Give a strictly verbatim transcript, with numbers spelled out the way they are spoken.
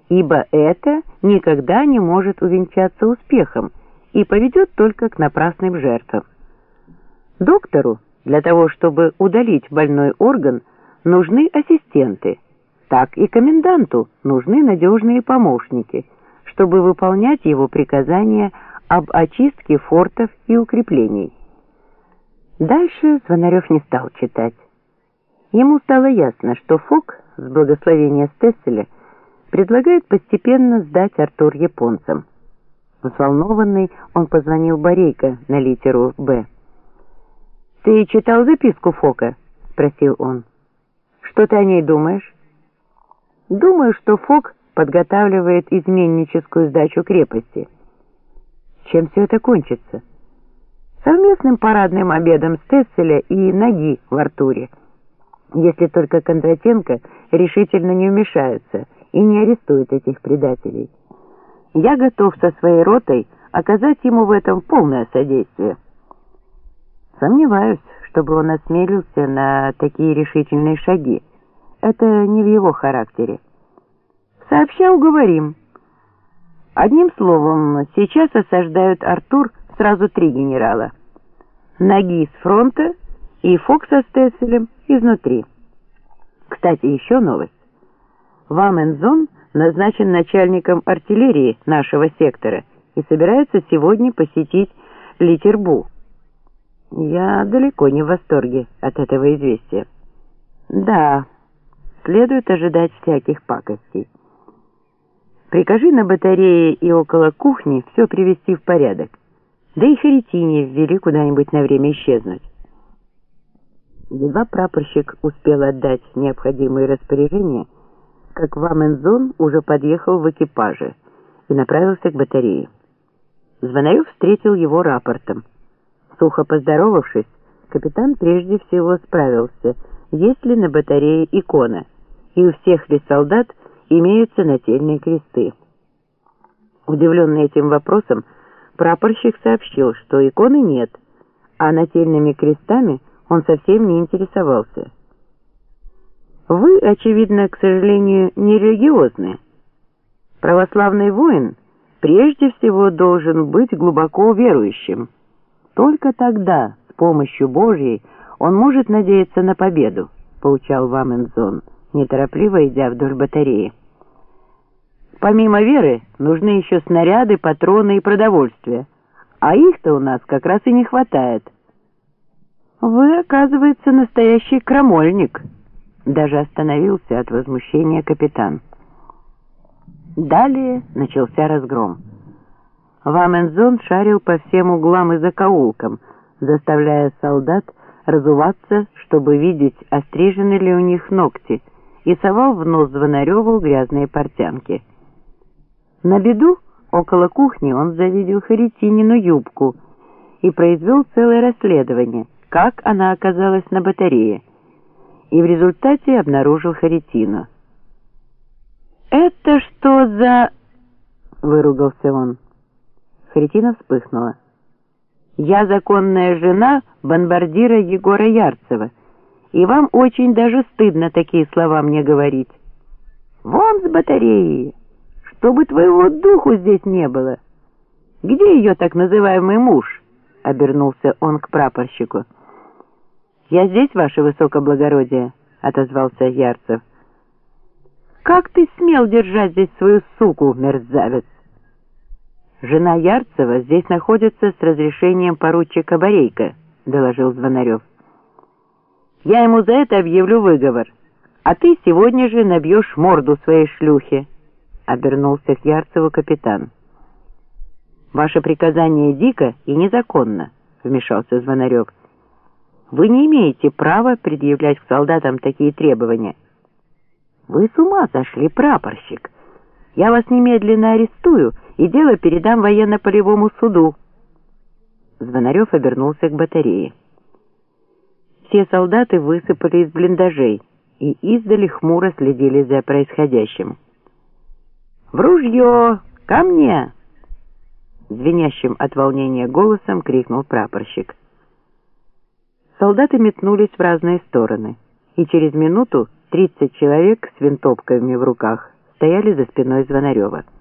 ибо это никогда не может увенчаться успехом и поведет только к напрасным жертвам. Доктору для того, чтобы удалить больной орган, нужны ассистенты, так и коменданту нужны надежные помощники, чтобы выполнять его приказания об очистке фортов и укреплений. Дальше Звонарев не стал читать. Ему стало ясно, что Фок с благословения Стесселя предлагает постепенно сдать Артур японцам. Взволнованный, он позвонил Борейко на литеру «Б». «Ты читал записку Фока?» — спросил он. «Что ты о ней думаешь?» «Думаю, что Фок подготавливает изменническую сдачу крепости». «Чем все это кончится?» «Совместным парадным обедом Стесселя и Ноги в Артуре, если только Кондратенко решительно не вмешается и не арестует этих предателей. Я готов со своей ротой оказать ему в этом полное содействие». «Сомневаюсь, чтобы он осмелился на такие решительные шаги. Это не в его характере». «Сообща уговорим». Одним словом, сейчас осаждают Артур сразу три генерала. Ноги с фронта и Фок со Стесселем изнутри. Кстати, еще новость. Вамензон назначен начальником артиллерии нашего сектора и собирается сегодня посетить Литербу. Я далеко не в восторге от этого известия. Да, следует ожидать всяких пакостей. Прикажи на батарее и около кухни все привести в порядок. Да и Харитине ввели куда-нибудь на время исчезнуть. Едва прапорщик успел отдать необходимые распоряжения, как Вамензон уже подъехал в экипаже и направился к батарее. Звонарев встретил его рапортом. Сухо поздоровавшись, капитан прежде всего справился, есть ли на батарее икона, и у всех ли солдат имеются нательные кресты. Удивленный этим вопросом, прапорщик сообщил, что иконы нет, а нательными крестами он совсем не интересовался. «Вы, очевидно, к сожалению, не религиозны. Православный воин прежде всего должен быть глубоко верующим. Только тогда, с помощью Божьей, он может надеяться на победу», — поучал Вамензон, неторопливо идя вдоль батареи. «Помимо веры нужны еще снаряды, патроны и продовольствие, а их-то у нас как раз и не хватает». «Вы, оказывается, настоящий крамольник», — даже остановился от возмущения капитан. Далее начался разгром. Вамензон шарил по всем углам и закоулкам, заставляя солдат разуваться, чтобы видеть, острижены ли у них ногти, и совал в нос Звонареву грязные портянки. На беду около кухни он завидел Харитинину юбку и произвел целое расследование, как она оказалась на батарее, и в результате обнаружил Харитину. «Это что за...» — выругался он. Харитина вспыхнула. «Я законная жена бомбардира Егора Ярцева, и вам очень даже стыдно такие слова мне говорить. Вон с батареи, чтобы твоего духу здесь не было. Где ее так называемый муж?» — обернулся он к прапорщику. «Я здесь, ваше высокоблагородие», — отозвался Ярцев. «Как ты смел держать здесь свою суку, мерзавец?» «Жена Ярцева здесь находится с разрешением поручика Борейко», — доложил Звонарев. «Я ему за это объявлю выговор, а ты сегодня же набьешь морду своей шлюхи», — обернулся к Ярцеву капитан. «Ваше приказание дико и незаконно», — вмешался Звонарев. «Вы не имеете права предъявлять к солдатам такие требования». «Вы с ума сошли, прапорщик! Я вас немедленно арестую и дело передам военно-полевому суду». Звонарев обернулся к батарее. Все солдаты высыпали из блиндажей и издали хмуро следили за происходящим. «В ружье! Ко мне!» Звенящим от волнения голосом крикнул прапорщик. Солдаты метнулись в разные стороны, и через минуту тридцать человек с винтовками в руках стояли за спиной Звонарева.